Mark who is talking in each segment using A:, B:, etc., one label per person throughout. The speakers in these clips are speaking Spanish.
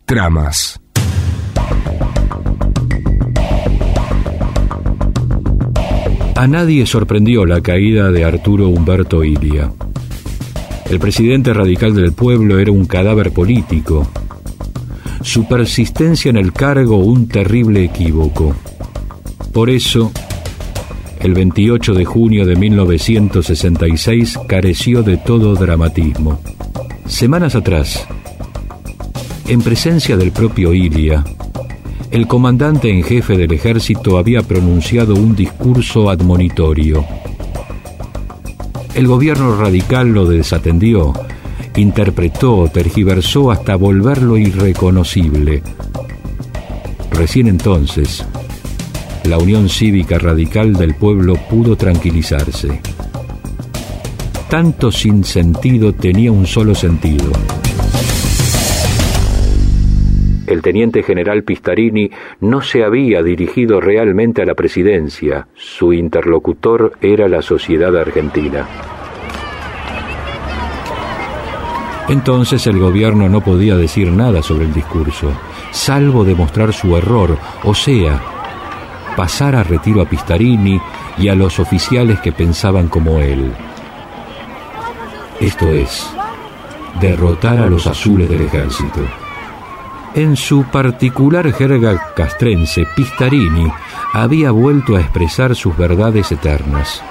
A: Tramas. A nadie sorprendió la caída de Arturo Umberto Illia. El presidente radical del pueblo era un cadáver político. Su persistencia en el cargo un terrible equívoco. Por eso, el 28 de junio de 1966 careció de todo dramatismo. Semanas atrás, en presencia del propio Illia, el comandante en jefe del ejército había pronunciado un discurso admonitorio. El gobierno radical lo desatendió, interpretó, tergiversó hasta volverlo irreconocible. Recién entonces, la Unión Cívica Radical del pueblo pudo tranquilizarse. Tanto sinsentido tenía un solo sentido. El teniente general Pistarini no se había dirigido realmente a la presidencia. Su interlocutor era la sociedad argentina. Entonces el gobierno no podía decir nada sobre el discurso, salvo demostrar su error, o sea, pasar a retiro a Pistarini y a los oficiales que pensaban como él. Esto es, derrotar a los azules del ejército. En su particular jerga castrense, Pistarini había vuelto a expresar sus verdades eternas.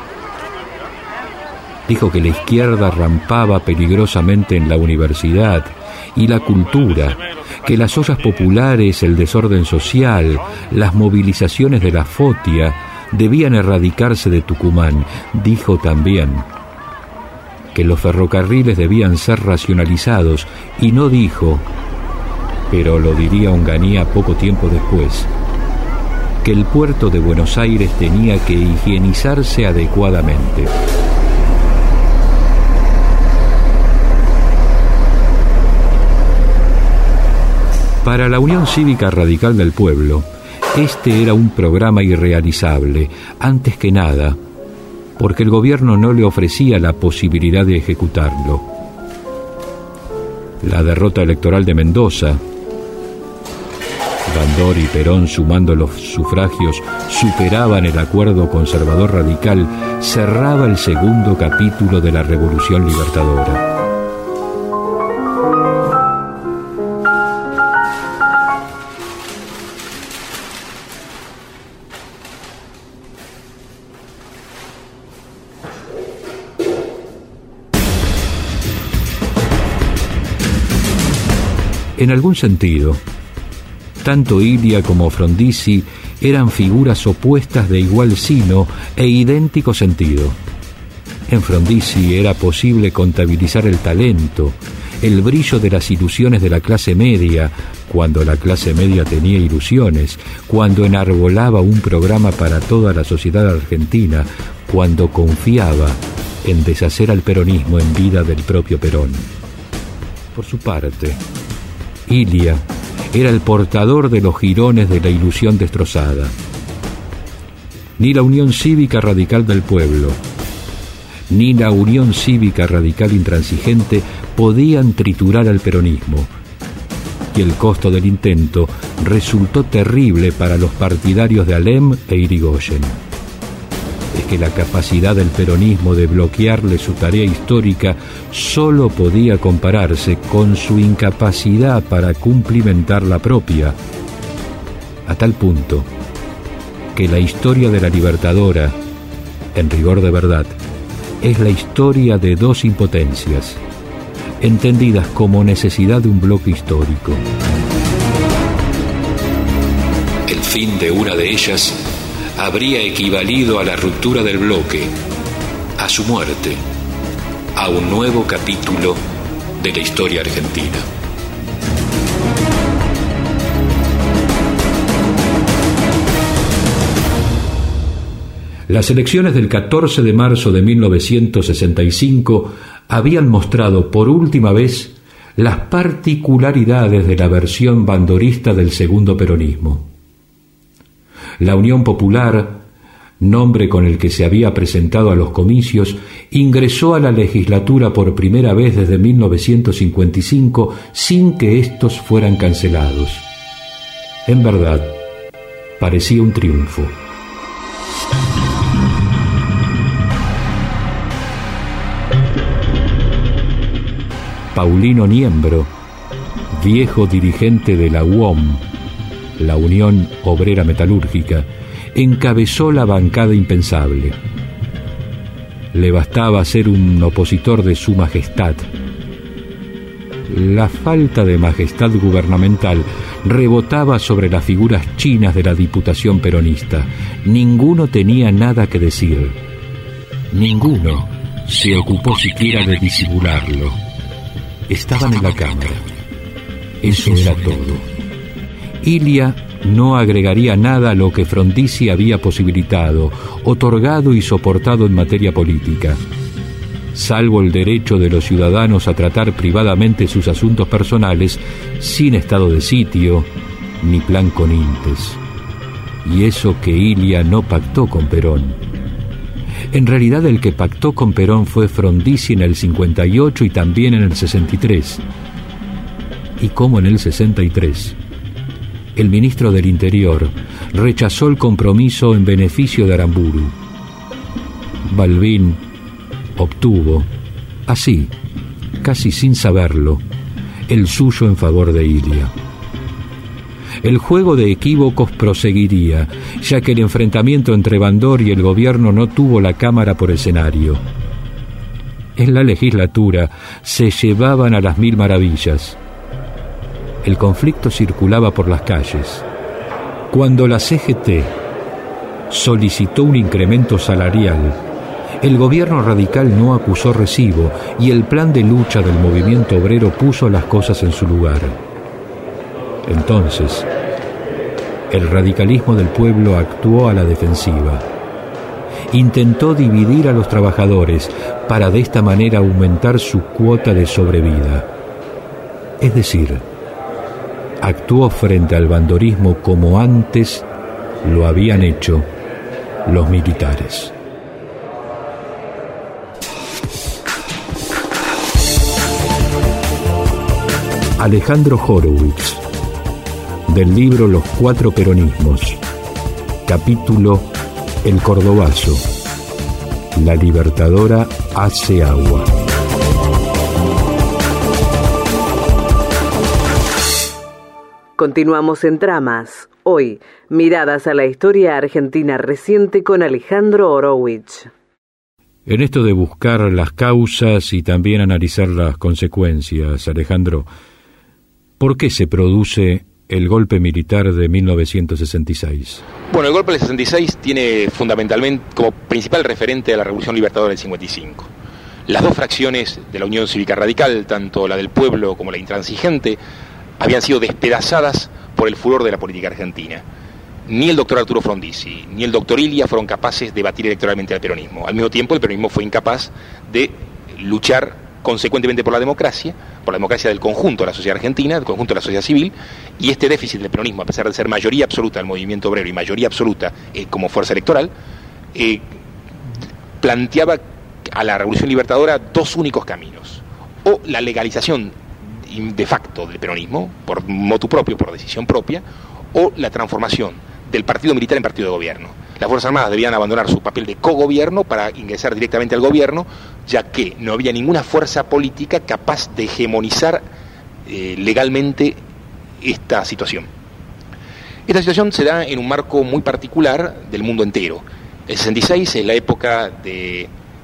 A: Dijo que la izquierda rampaba peligrosamente en la universidad y la cultura, que las ollas populares, el desorden social, las movilizaciones de la Fotia debían erradicarse de Tucumán. Dijo también que los ferrocarriles debían ser racionalizados y no dijo, pero lo diría Onganía poco tiempo después, que el puerto de Buenos Aires tenía que higienizarse adecuadamente. Para la Unión Cívica Radical del Pueblo, este era un programa irrealizable, antes que nada, porque el gobierno no le ofrecía la posibilidad de ejecutarlo. La derrota electoral de Mendoza, Bandor y Perón, sumando los sufragios, superaban el acuerdo conservador radical, cerraba el segundo capítulo de la Revolución Libertadora. En algún sentido, tanto Illia como Frondizi eran figuras opuestas de igual sino e idéntico sentido. En Frondizi era posible contabilizar el talento, el brillo de las ilusiones de la clase media, cuando la clase media tenía ilusiones, cuando enarbolaba un programa para toda la sociedad argentina, cuando confiaba en deshacer al peronismo en vida del propio Perón. Por su parte, Illia era el portador de los jirones de la ilusión destrozada. Ni la Unión Cívica Radical del Pueblo, ni la Unión Cívica Radical Intransigente podían triturar al peronismo, y el costo del intento resultó terrible para los partidarios de Alem e Irigoyen. Es que la capacidad del peronismo de bloquearle su tarea histórica solo podía compararse con su incapacidad para cumplimentar la propia, a tal punto que la historia de la Libertadora, en rigor de verdad, es la historia de dos impotencias, entendidas como necesidad de un bloque histórico. El fin de una de ellas habría equivalido a la ruptura del bloque, a su muerte, a un nuevo capítulo de la historia argentina. Las elecciones del 14 de marzo de 1965 habían mostrado por última vez las particularidades de la versión bandorista del segundo peronismo. La Unión Popular nombre con el que se había presentado a los comicios, ingresó a la legislatura por primera vez desde 1955 sin que estos fueran cancelados. En verdad, parecía un triunfo. Paulino Niembro, viejo dirigente de la UOM, la Unión Obrera Metalúrgica, encabezó la bancada impensable. Le bastaba ser un opositor de su majestad. La falta de majestad gubernamental rebotaba sobre las figuras chinas de la Diputación peronista. Ninguno tenía nada que decir. Ninguno se ocupó siquiera de disimularlo. Estaban en la Cámara. Eso era todo. Ilia no agregaría nada a lo que Frondizi había posibilitado, otorgado y soportado en materia política, salvo el derecho de los ciudadanos a tratar privadamente sus asuntos personales sin estado de sitio ni plan con Intes. Y eso que Ilia no pactó con Perón. En realidad el que pactó con Perón fue Frondizi en el 58 y también en el 63. Y como en el 63, el ministro del Interior rechazó el compromiso en beneficio de Aramburu. Balbín obtuvo, así, casi sin saberlo, el suyo en favor de Ilia. El juego de equívocos proseguiría, ya que el enfrentamiento entre Bandor y el gobierno no tuvo la Cámara por escenario. En la legislatura se llevaban a las mil maravillas. El conflicto circulaba por las calles. Cuando la CGT solicitó un incremento salarial, el gobierno radical no acusó recibo y el plan de lucha del movimiento obrero puso las cosas en su lugar. Entonces, el radicalismo del pueblo actuó a la defensiva. Intentó dividir a los trabajadores para de esta manera aumentar su cuota de sobrevida. Es decir, actuó frente al bandorismo como antes lo habían hecho los militares. Alejandro Horowitz, del libro Los Cuatro Peronismos, capítulo El Cordobazo, la Libertadora hace agua.
B: Continuamos en Tramas. Hoy, miradas a la historia argentina reciente con Alejandro Horowitz.
A: En esto de buscar las causas y también analizar las consecuencias, Alejandro, ¿por qué se produce el golpe militar de 1966?
C: Bueno, el golpe del 66 tiene fundamentalmente como principal referente a la Revolución Libertadora del 55. Las dos fracciones de la Unión Cívica Radical, tanto la del pueblo como la intransigente, habían sido despedazadas por el furor de la política argentina. Ni el doctor Arturo Frondizi ni el doctor Ilia fueron capaces de batir electoralmente al peronismo. Al mismo tiempo, el peronismo fue incapaz de luchar consecuentemente por la democracia del conjunto de la sociedad argentina, del conjunto de la sociedad civil, y este déficit del peronismo, a pesar de ser mayoría absoluta del movimiento obrero y mayoría absoluta como fuerza electoral, planteaba a la Revolución Libertadora dos únicos caminos: o la legalización de facto del peronismo, por motu propio, por decisión propia, o la transformación del partido militar en partido de gobierno. Las Fuerzas Armadas debían abandonar su papel de cogobierno para ingresar directamente al gobierno, ya que no había ninguna fuerza política capaz de hegemonizar legalmente esta situación. Esta situación se da en un marco muy particular del mundo entero. El 66 es la época de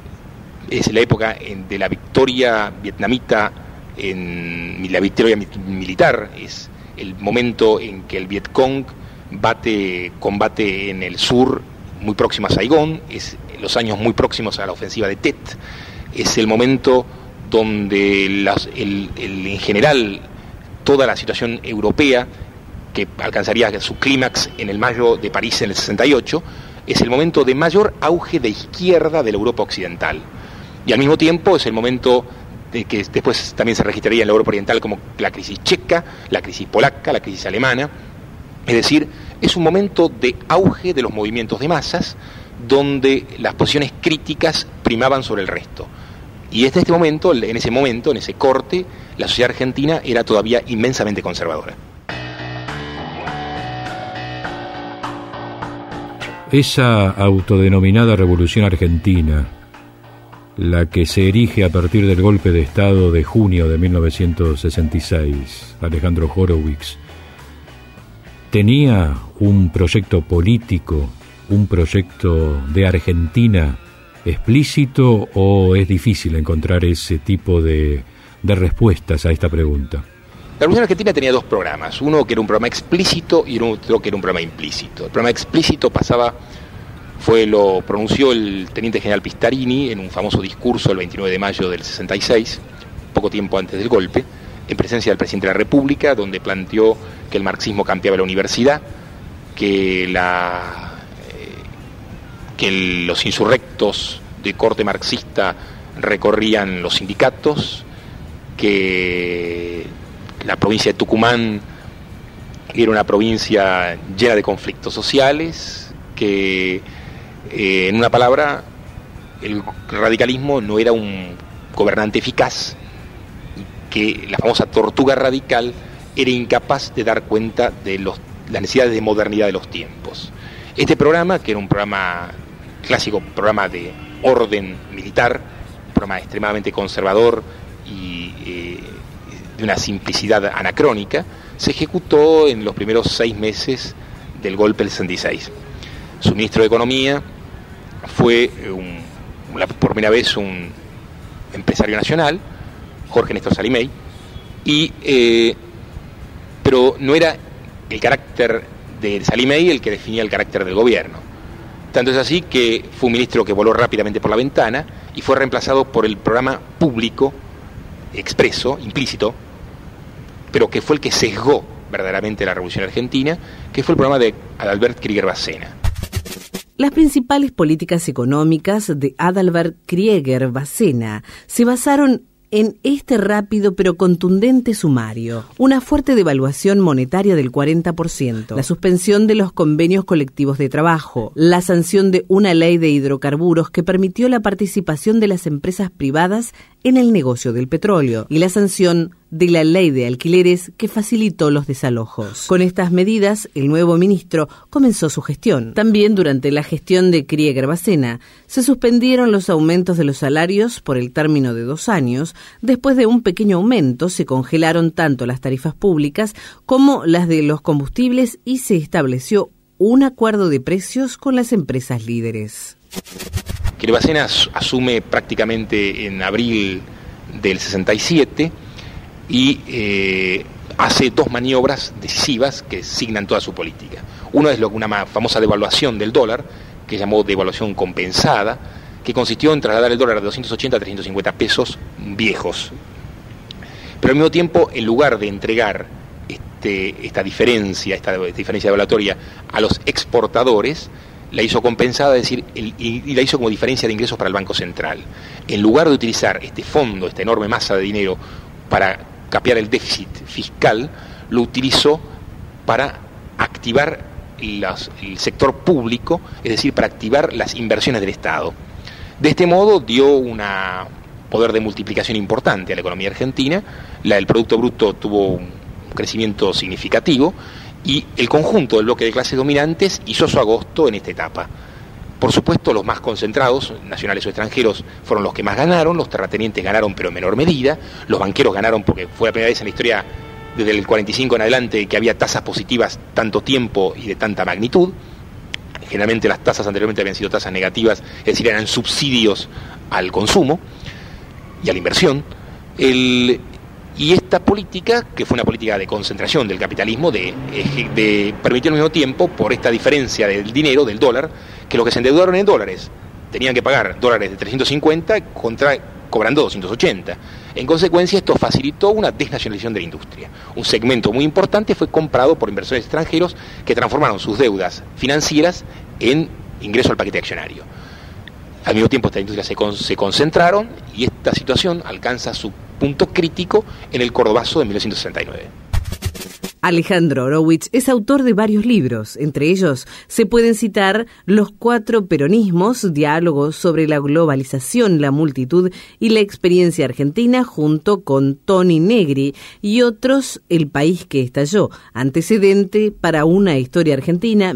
C: la victoria vietnamita, en la victoria militar, es el momento en que el Vietcong combate en el sur, muy próximo a Saigón, es los años muy próximos a la ofensiva de Tet, es el momento donde en general toda la situación europea, que alcanzaría su clímax en el Mayo de París en el 68, es el momento de mayor auge de izquierda de la Europa occidental, y al mismo tiempo es el momento de que después también se registraría en la Europa oriental como la crisis checa, la crisis polaca, la crisis alemana. Es decir, es un momento de auge de los movimientos de masas donde las posiciones críticas primaban sobre el resto. Y en ese corte, la sociedad argentina era todavía inmensamente conservadora.
A: Esa autodenominada Revolución Argentina, la que se erige a partir del golpe de Estado de junio de 1966, Alejandro Horowitz, ¿tenía un proyecto político, un proyecto de Argentina explícito, o es difícil encontrar ese tipo de respuestas a esta pregunta?
C: La Revolución Argentina tenía dos programas, uno que era un programa explícito y otro que era un programa implícito. El programa explícito lo pronunció el teniente general Pistarini en un famoso discurso el 29 de mayo del 66, poco tiempo antes del golpe, en presencia del presidente de la República, donde planteó que el marxismo cambiaba la universidad, que los insurrectos de corte marxista recorrían los sindicatos, que la provincia de Tucumán era una provincia llena de conflictos sociales, que en una palabra el radicalismo no era un gobernante eficaz, y que la famosa tortuga radical era incapaz de dar cuenta de las necesidades de modernidad de los tiempos. Este programa, que era un programa clásico, programa de orden militar, un programa extremadamente conservador y de una simplicidad anacrónica, se ejecutó en los primeros 6 meses del golpe del 66. Su ministro de Economía fue por primera vez un empresario nacional, Jorge Néstor Salimey, pero no era el carácter de Salimey el que definía el carácter del gobierno. Tanto es así que fue un ministro que voló rápidamente por la ventana y fue reemplazado por el programa público, expreso, implícito, pero que fue el que sesgó verdaderamente la Revolución Argentina, que fue el programa de Adalbert Krieger Bacena.
B: Las principales políticas económicas de Adalbert Krieger Bacena se basaron en este rápido pero contundente sumario: una fuerte devaluación monetaria del 40%, la suspensión de los convenios colectivos de trabajo, la sanción de una ley de hidrocarburos que permitió la participación de las empresas privadas en el negocio del petróleo, y la sanción de la ley de alquileres que facilitó los desalojos. Con estas medidas, el nuevo ministro comenzó su gestión. También durante la gestión de Krieger Bacena se suspendieron los aumentos de los salarios por el término de 2 años. Después de un pequeño aumento, se congelaron tanto las tarifas públicas como las de los combustibles y se estableció un acuerdo de precios con las empresas líderes.
C: Krieger Bacena asume prácticamente en abril del 67 y hace 2 maniobras decisivas que signan toda su política. Una es una famosa devaluación del dólar, que llamó devaluación compensada, que consistió en trasladar el dólar de 280 a 350 pesos viejos. Pero al mismo tiempo, en lugar de entregar esta diferencia devaluatoria a los exportadores, la hizo compensada, es decir, y la hizo como diferencia de ingresos para el Banco Central. En lugar de utilizar este fondo, esta enorme masa de dinero, para capear el déficit fiscal, lo utilizó para activar el sector público, es decir, para activar las inversiones del Estado. De este modo dio un poder de multiplicación importante a la economía argentina, el Producto Bruto tuvo un crecimiento significativo y el conjunto del bloque de clases dominantes hizo su agosto en esta etapa. Por supuesto, los más concentrados, nacionales o extranjeros, fueron los que más ganaron, los terratenientes ganaron pero en menor medida, los banqueros ganaron porque fue la primera vez en la historia desde el 45 en adelante que había tasas positivas tanto tiempo y de tanta magnitud. Generalmente las tasas anteriormente habían sido tasas negativas, es decir, eran subsidios al consumo y a la inversión. Y esta política, que fue una política de concentración del capitalismo, permitió al mismo tiempo, por esta diferencia del dinero, del dólar, que los que se endeudaron en dólares tenían que pagar dólares de 350 cobrando 280. En consecuencia, esto facilitó una desnacionalización de la industria. Un segmento muy importante fue comprado por inversores extranjeros que transformaron sus deudas financieras en ingreso al paquete accionario. Al mismo tiempo, estas industrias se concentraron y esta situación alcanza su punto crítico en el Cordobazo de 1969.
B: Alejandro Horowitz es autor de varios libros. Entre ellos se pueden citar Los 4 peronismos, diálogos sobre la globalización, la multitud y la experiencia argentina, junto con Toni Negri, y otros El país que estalló, antecedente para una historia argentina,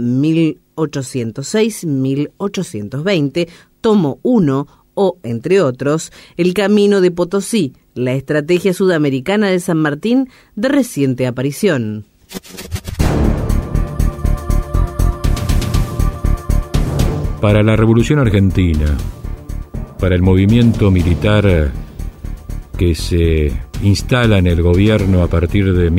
B: 1806-1820, tomo 1, o, entre otros, El camino de Potosí, la estrategia sudamericana de San Martín, de reciente aparición.
A: Para la Revolución Argentina, para el movimiento militar que se instala en el gobierno a partir de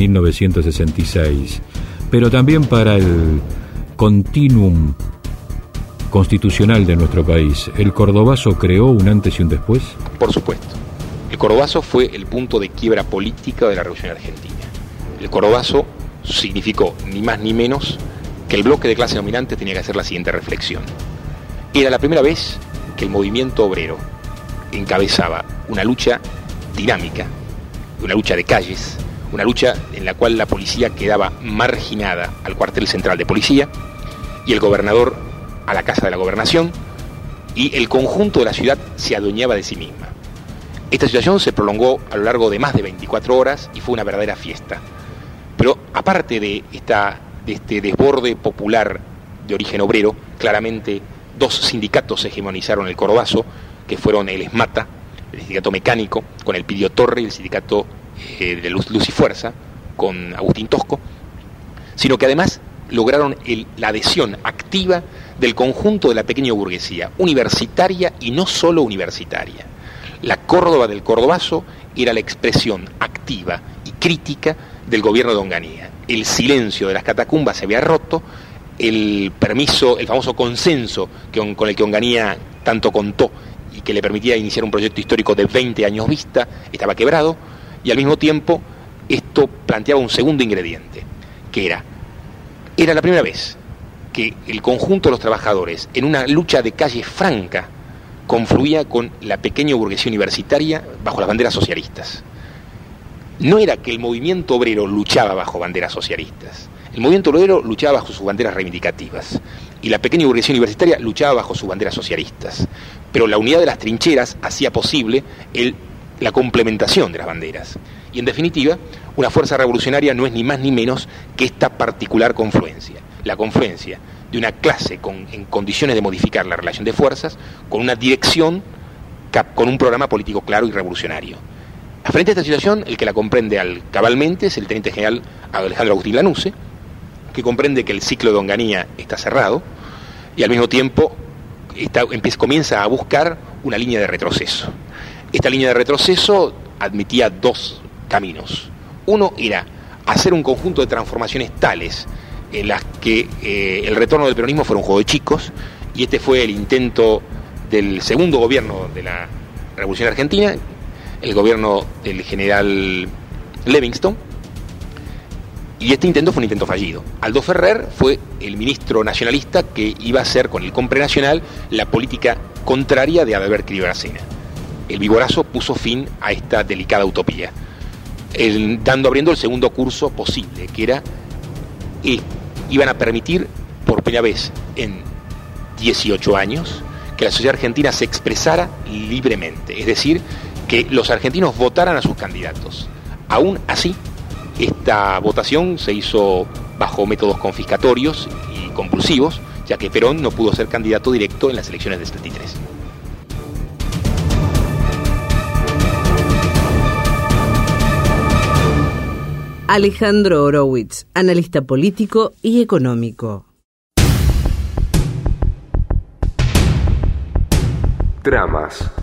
A: 1966, pero también para el continuum constitucional de nuestro país, ¿el Cordobazo creó un antes y un después?
C: Por supuesto. El Cordobazo fue el punto de quiebra política de la Revolución Argentina. El Cordobazo significó ni más ni menos que el bloque de clase dominante tenía que hacer la siguiente reflexión. Era la primera vez que el movimiento obrero encabezaba una lucha dinámica, una lucha de calles, una lucha en la cual la policía quedaba marginada al cuartel central de policía y el gobernador a la casa de la gobernación, y el conjunto de la ciudad se adueñaba de sí misma. Esta situación se prolongó a lo largo de más de 24 horas y fue una verdadera fiesta. Pero aparte de este desborde popular de origen obrero, claramente dos sindicatos hegemonizaron el Cordobazo, que fueron el ESMATA, el sindicato mecánico, con el Pidio Torre, y el sindicato de Luz y Fuerza, con Agustín Tosco, sino que además lograron la adhesión activa del conjunto de la pequeña burguesía, universitaria y no solo universitaria. La Córdoba del Cordobazo era la expresión activa y crítica del gobierno de Onganía. El silencio de las catacumbas se había roto, el famoso consenso con el que Onganía tanto contó y que le permitía iniciar un proyecto histórico de 20 años vista, estaba quebrado, y al mismo tiempo esto planteaba un segundo ingrediente, que era la primera vez que el conjunto de los trabajadores, en una lucha de calle franca, confluía con la pequeña burguesía universitaria bajo las banderas socialistas. No era que el movimiento obrero luchaba bajo banderas socialistas. El movimiento obrero luchaba bajo sus banderas reivindicativas y la pequeña burguesía universitaria luchaba bajo sus banderas socialistas. Pero la unidad de las trincheras hacía posible la complementación de las banderas. Y en definitiva, una fuerza revolucionaria no es ni más ni menos que esta particular confluencia. La confluencia de una clase en condiciones de modificar la relación de fuerzas, con una dirección, con un programa político claro y revolucionario. Frente a esta situación, el que la comprende cabalmente es el teniente general Alejandro Agustín Lanusse, que comprende que el ciclo de Onganía está cerrado y al mismo tiempo comienza a buscar una línea de retroceso. Esta línea de retroceso admitía dos caminos. Uno era hacer un conjunto de transformaciones tales en las que el retorno del peronismo fuera un juego de chicos, y este fue el intento del segundo gobierno de la Revolución Argentina, el gobierno del general Livingston, y este intento fue un intento fallido. Aldo Ferrer fue el ministro nacionalista que iba a hacer con el compre nacional la política contraria de Adalbert Krieg Bárcena. El Vigorazo puso fin a esta delicada utopía, abriendo el segundo curso posible, que era iban a permitir por primera vez en 18 años que la sociedad argentina se expresara libremente, es decir, que los argentinos votaran a sus candidatos. Aún así, esta votación se hizo bajo métodos confiscatorios y compulsivos, ya que Perón no pudo ser candidato directo en las elecciones del 73.
B: Alejandro Horowitz, analista político y económico.
D: Dramas.